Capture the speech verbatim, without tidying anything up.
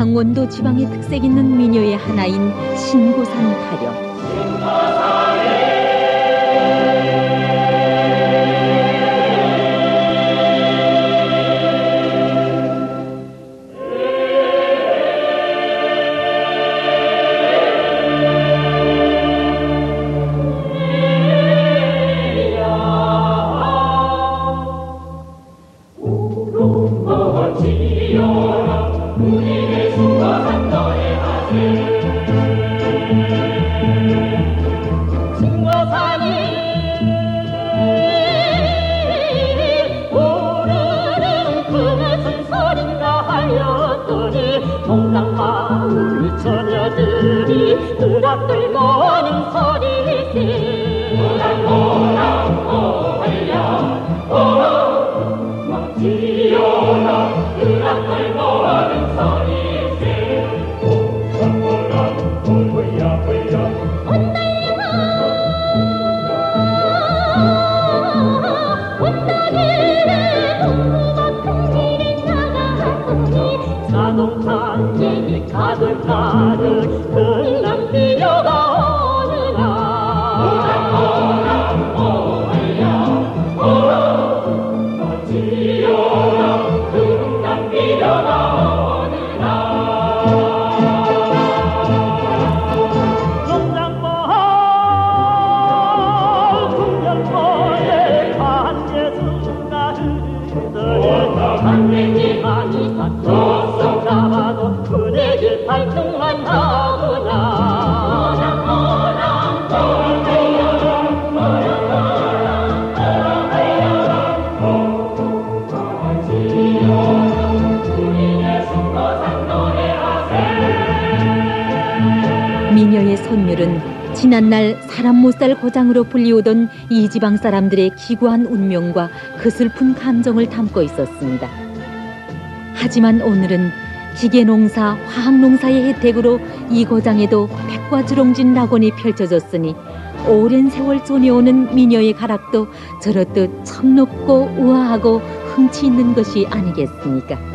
강원도 지방의 특색 있는 민요의 하나인 신고산 타령. 동락마을 처녀들이 으락들 거는 소리세 오랑오랑 오해야 오랑 멋지요라 으락들 거는 소리세 오랑오랑 오해야 오해야 온달리가 온달리를 동무같은 길에 나가더니 자동차 얘기 가득가득 흘랑 비려가 오느라 오랑 오랑 오해야 오랑 멋지요라 흘랑 비려가 오느라 농장마을 풍년포에 한예수가 흐르더니 한매지 많이 샀죠 잡아도 그대들 발등만 하구나 오랑 오랑 오랑 민요의 선율은 지난날 사람 못 살 고장으로 불리우던 이 지방 사람들의 기구한 운명과 그 슬픈 감정을 담고 있었습니다. 하지만 오늘은 기계농사, 화학농사의 혜택으로 이 고장에도 백과주롱진 낙원이 펼쳐졌으니 오랜 세월 쏘내오는 민요의 가락도 저렇듯 청롭고 우아하고 흥치 있는 것이 아니겠습니까?